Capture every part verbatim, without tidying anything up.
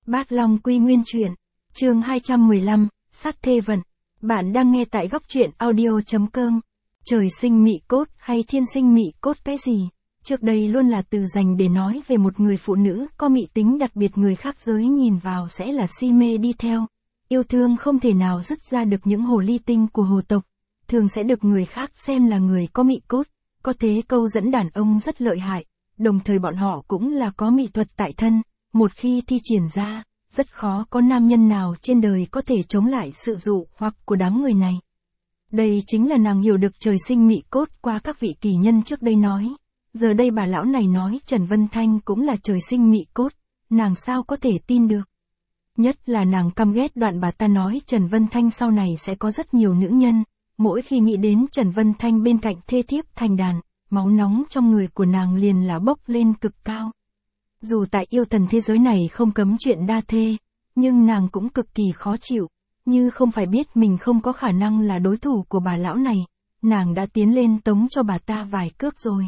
Bát Long Quy Nguyên Truyện, chương hai trăm mười lăm, Sát Thê Vận. Bạn đang nghe tại góc truyện audio.com. Trời sinh mị cốt hay thiên sinh mị cốt cái gì? Trước đây luôn là từ dành để nói về một người phụ nữ có mị tính đặc biệt, người khác giới nhìn vào sẽ là si mê đi theo. Yêu thương không thể nào dứt ra được những hồ ly tinh của hồ tộc, thường sẽ được người khác xem là người có mị cốt, có thế câu dẫn đàn ông rất lợi hại, đồng thời bọn họ cũng là có mị thuật tại thân, một khi thi triển ra, rất khó có nam nhân nào trên đời có thể chống lại sự dụ hoặc của đám người này. Đây chính là nàng hiểu được trời sinh mị cốt qua các vị kỳ nhân trước đây nói. Giờ đây bà lão này nói Trần Vân Thanh cũng là trời sinh mị cốt, nàng sao có thể tin được. Nhất là nàng căm ghét đoạn bà ta nói Trần Vân Thanh sau này sẽ có rất nhiều nữ nhân, mỗi khi nghĩ đến Trần Vân Thanh bên cạnh thê thiếp thành đàn, máu nóng trong người của nàng liền là bốc lên cực cao. Dù tại yêu thần thế giới này không cấm chuyện đa thê, nhưng nàng cũng cực kỳ khó chịu, như không phải biết mình không có khả năng là đối thủ của bà lão này, nàng đã tiến lên tống cho bà ta vài cước rồi.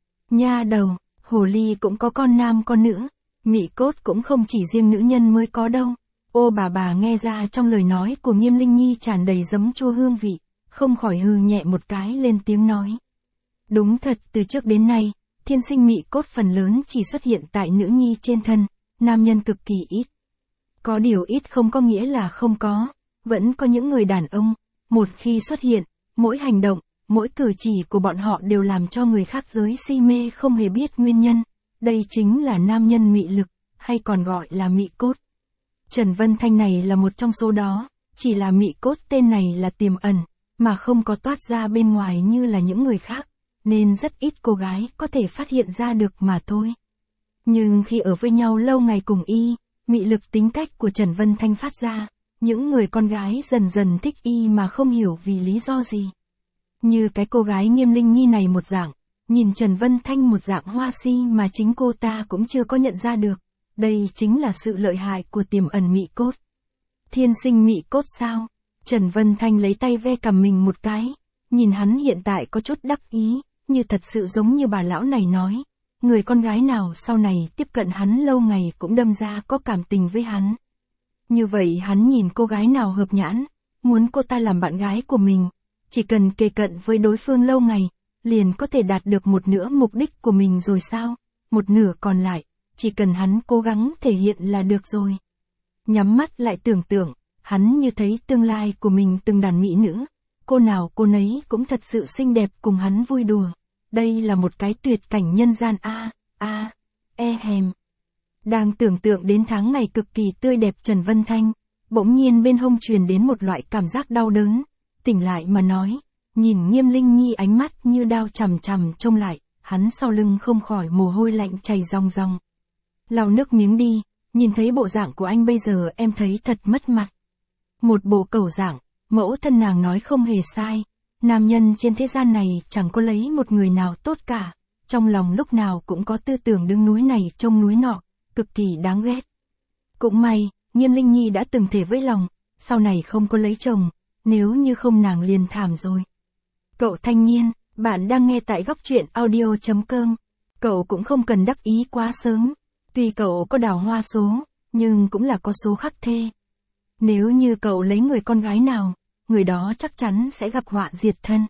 Nha đầu, hồ ly cũng có con nam con nữ, mị cốt cũng không chỉ riêng nữ nhân mới có đâu. Ô bà bà nghe ra trong lời nói của Nghiêm Linh Nhi tràn đầy giấm chua hương vị, không khỏi hừ nhẹ một cái lên tiếng nói. Đúng thật, từ trước đến nay, thiên sinh mị cốt phần lớn chỉ xuất hiện tại nữ nhi trên thân, nam nhân cực kỳ ít. Có điều ít không có nghĩa là không có, vẫn có những người đàn ông, một khi xuất hiện, mỗi hành động, mỗi cử chỉ của bọn họ đều làm cho người khác giới si mê không hề biết nguyên nhân, đây chính là nam nhân mị lực, hay còn gọi là mị cốt. Trần Vân Thanh này là một trong số đó, chỉ là mị cốt tên này là tiềm ẩn, mà không có toát ra bên ngoài như là những người khác, nên rất ít cô gái có thể phát hiện ra được mà thôi. Nhưng khi ở với nhau lâu ngày cùng y, mị lực tính cách của Trần Vân Thanh phát ra, những người con gái dần dần thích y mà không hiểu vì lý do gì. Như cái cô gái Nghiêm Linh Nhi này một dạng, nhìn Trần Vân Thanh một dạng hoa si mà chính cô ta cũng chưa có nhận ra được, đây chính là sự lợi hại của tiềm ẩn mị cốt. Thiên sinh mị cốt sao? Trần Vân Thanh lấy tay ve cằm mình một cái, nhìn hắn hiện tại có chút đắc ý, như thật sự giống như bà lão này nói, người con gái nào sau này tiếp cận hắn lâu ngày cũng đâm ra có cảm tình với hắn. Như vậy hắn nhìn cô gái nào hợp nhãn, muốn cô ta làm bạn gái của mình, chỉ cần kề cận với đối phương lâu ngày, liền có thể đạt được một nửa mục đích của mình rồi sao, một nửa còn lại, chỉ cần hắn cố gắng thể hiện là được rồi. Nhắm mắt lại tưởng tượng, hắn như thấy tương lai của mình từng đàn mỹ nữ, cô nào cô nấy cũng thật sự xinh đẹp cùng hắn vui đùa. Đây là một cái tuyệt cảnh nhân gian a, a, e hèm. Đang tưởng tượng đến tháng ngày cực kỳ tươi đẹp Trần Vân Thanh, bỗng nhiên bên hông truyền đến một loại cảm giác đau đớn, tỉnh lại mà nói, nhìn Nghiêm Linh Nhi ánh mắt như đao chằm chằm trông lại, hắn sau lưng không khỏi mồ hôi lạnh chảy ròng ròng. Lau nước miếng đi, nhìn thấy bộ dạng của anh bây giờ em thấy thật mất mặt. Một bộ cẩu dạng, mẫu thân nàng nói không hề sai, nam nhân trên thế gian này chẳng có lấy một người nào tốt cả, trong lòng lúc nào cũng có tư tưởng đứng núi này trông núi nọ, cực kỳ đáng ghét. Cũng may, Nghiêm Linh Nhi đã từng thể với lòng, sau này không có lấy chồng, nếu như không nàng liền thảm rồi. Cậu thanh niên, bạn đang nghe tại góc truyện audio.com, cậu cũng không cần đắc ý quá sớm, tuy cậu có đào hoa số, nhưng cũng là có số khắc thê. Nếu như cậu lấy người con gái nào, người đó chắc chắn sẽ gặp họa diệt thân.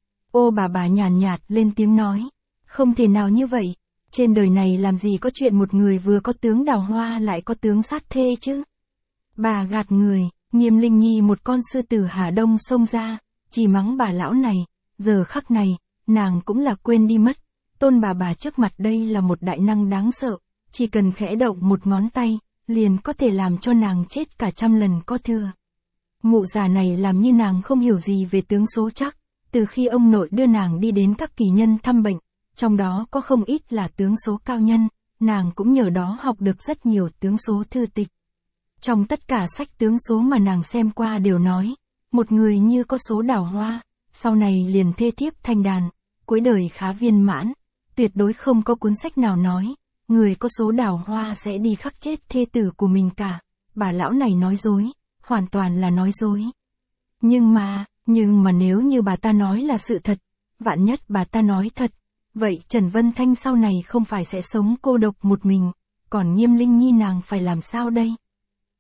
Ô bà bà nhàn nhạt lên tiếng nói, không thể nào như vậy, trên đời này làm gì có chuyện một người vừa có tướng đào hoa lại có tướng sát thê chứ. Bà gạt người, Nghiêm Linh Nhi một con sư tử Hà Đông xông ra, chỉ mắng bà lão này, giờ khắc này, nàng cũng là quên đi mất, tôn bà bà trước mặt đây là một đại năng đáng sợ, chỉ cần khẽ động một ngón tay, liền có thể làm cho nàng chết cả trăm lần có thừa. Mụ già này làm như nàng không hiểu gì về tướng số chắc, từ khi ông nội đưa nàng đi đến các kỳ nhân thăm bệnh, trong đó có không ít là tướng số cao nhân, nàng cũng nhờ đó học được rất nhiều tướng số thư tịch. Trong tất cả sách tướng số mà nàng xem qua đều nói, một người như có số đào hoa, sau này liền thê thiếp thành đàn, cuối đời khá viên mãn, tuyệt đối không có cuốn sách nào nói, người có số đào hoa sẽ đi khắc chết thê tử của mình cả. Bà lão này nói dối, hoàn toàn là nói dối. Nhưng mà, nhưng mà nếu như bà ta nói là sự thật, vạn nhất bà ta nói thật, vậy Trần Vân Thanh sau này không phải sẽ sống cô độc một mình, còn Nghiêm Linh Nhi nàng phải làm sao đây?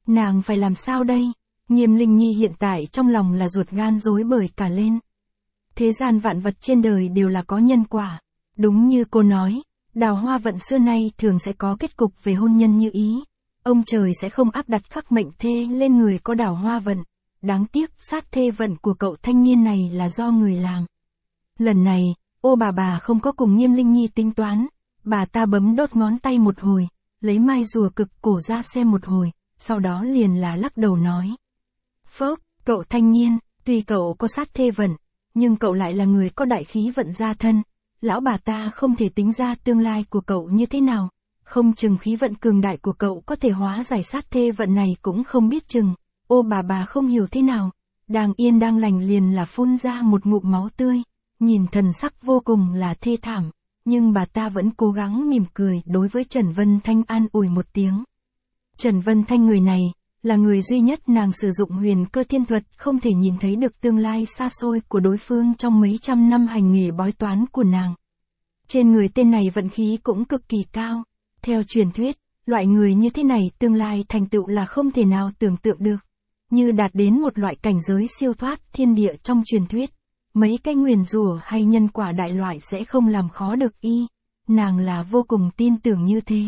Nàng phải làm sao đây? Nghiêm Linh Nhi hiện tại trong lòng là ruột gan rối bời cả lên. Thế gian vạn vật trên đời đều là có nhân quả. Đúng như cô nói, đào hoa vận xưa nay thường sẽ có kết cục về hôn nhân như ý. Ông trời sẽ không áp đặt khắc mệnh thê lên người có đào hoa vận. Đáng tiếc sát thê vận của cậu thanh niên này là do người làm. Lần này, ô bà bà không có cùng Nghiêm Linh Nhi tính toán. Bà ta bấm đốt ngón tay một hồi, lấy mai rùa cực cổ ra xem một hồi, sau đó liền là lắc đầu nói. Phốc, cậu thanh niên, tuy cậu có sát thê vận, nhưng cậu lại là người có đại khí vận gia thân. Lão bà ta không thể tính ra tương lai của cậu như thế nào. Không chừng khí vận cường đại của cậu có thể hóa giải sát thê vận này cũng không biết chừng. Ô bà bà không hiểu thế nào. Đang yên đang lành liền là phun ra một ngụm máu tươi. Nhìn thần sắc vô cùng là thê thảm. Nhưng bà ta vẫn cố gắng mỉm cười đối với Trần Vân Thanh an ủi một tiếng. Trần Vân Thanh người này, là người duy nhất nàng sử dụng huyền cơ thiên thuật không thể nhìn thấy được tương lai xa xôi của đối phương trong mấy trăm năm hành nghề bói toán của nàng. Trên người tên này vận khí cũng cực kỳ cao. Theo truyền thuyết, loại người như thế này tương lai thành tựu là không thể nào tưởng tượng được. Như đạt đến một loại cảnh giới siêu thoát thiên địa trong truyền thuyết. Mấy cái nguyền rủa hay nhân quả đại loại sẽ không làm khó được y. Nàng là vô cùng tin tưởng như thế.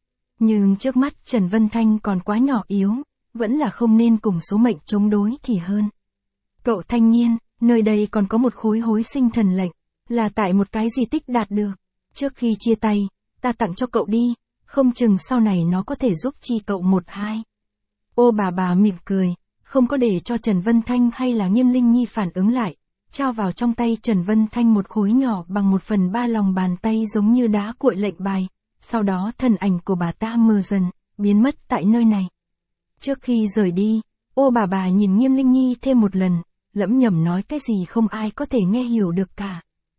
Nhưng trước mắt Trần Vân Thanh còn quá nhỏ yếu, vẫn là không nên cùng số mệnh chống đối thì hơn. Cậu thanh niên, nơi đây còn có một khối hối sinh thần lệnh, là tại một cái di tích đạt được. Trước khi chia tay, ta tặng cho cậu đi, không chừng sau này nó có thể giúp chi cậu một hai. Ô bà bà mỉm cười, không có để cho Trần Vân Thanh hay là Nghiêm Linh Nhi phản ứng lại, trao vào trong tay Trần Vân Thanh một khối nhỏ bằng một phần ba lòng bàn tay giống như đá cuội lệnh bài. Sau đó thân ảnh của bà ta mờ dần, biến mất tại nơi này. Trước khi rời đi, ô bà bà nhìn Nghiêm Linh Nhi thêm một lần, lẩm nhẩm nói cái gì không ai có thể nghe hiểu được cả.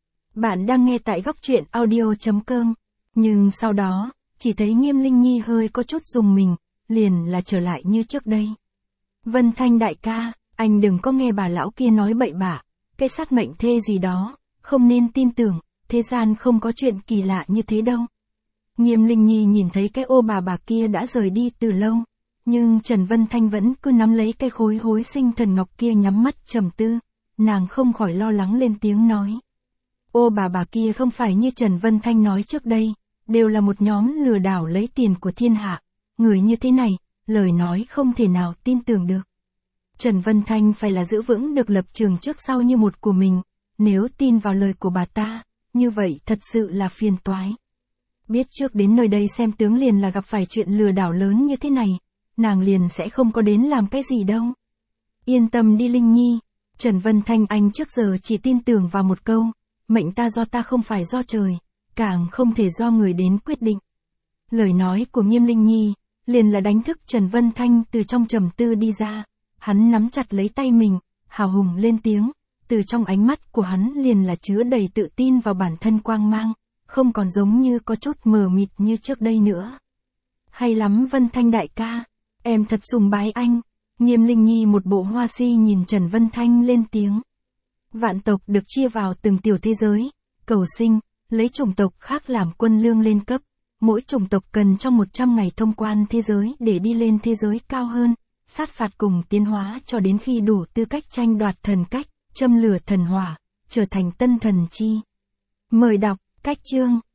Bạn đang nghe tại góc truyện audio chấm com, nhưng sau đó, chỉ thấy Nghiêm Linh Nhi hơi có chút rùng mình, liền là trở lại như trước đây. Vân Thanh đại ca, anh đừng có nghe bà lão kia nói bậy bạ, cái sát mệnh thê gì đó, không nên tin tưởng, thế gian không có chuyện kỳ lạ như thế đâu. Nghiêm Linh Nhi nhìn thấy cái ô bà bà kia đã rời đi từ lâu, nhưng Trần Vân Thanh vẫn cứ nắm lấy cái khối hối sinh thần ngọc kia nhắm mắt trầm tư, nàng không khỏi lo lắng lên tiếng nói. Ô bà bà kia không phải như Trần Vân Thanh nói trước đây, đều là một nhóm lừa đảo lấy tiền của thiên hạ, người như thế này, lời nói không thể nào tin tưởng được. Trần Vân Thanh phải là giữ vững được lập trường trước sau như một của mình, nếu tin vào lời của bà ta, như vậy thật sự là phiền toái. Biết trước đến nơi đây xem tướng liền là gặp phải chuyện lừa đảo lớn như thế này, nàng liền sẽ không có đến làm cái gì đâu. Yên tâm đi Linh Nhi, Trần Vân Thanh anh trước giờ chỉ tin tưởng vào một câu, mệnh ta do ta không phải do trời, càng không thể do người đến quyết định. Lời nói của Nghiêm Linh Nhi, liền là đánh thức Trần Vân Thanh từ trong trầm tư đi ra, hắn nắm chặt lấy tay mình, hào hùng lên tiếng, từ trong ánh mắt của hắn liền là chứa đầy tự tin vào bản thân quang mang, không còn giống như có chút mờ mịt như trước đây nữa. Hay lắm Vân Thanh đại ca, em thật sùng bái anh. Nghiêm Linh Nhi một bộ hoa si nhìn Trần Vân Thanh lên tiếng. Vạn tộc được chia vào từng tiểu thế giới, cầu sinh, lấy chủng tộc khác làm quân lương lên cấp. Mỗi chủng tộc cần trong một trăm ngày thông quan thế giới để đi lên thế giới cao hơn, sát phạt cùng tiến hóa cho đến khi đủ tư cách tranh đoạt thần cách, châm lửa thần hỏa, trở thành tân thần chi. Mời đọc, cách chương.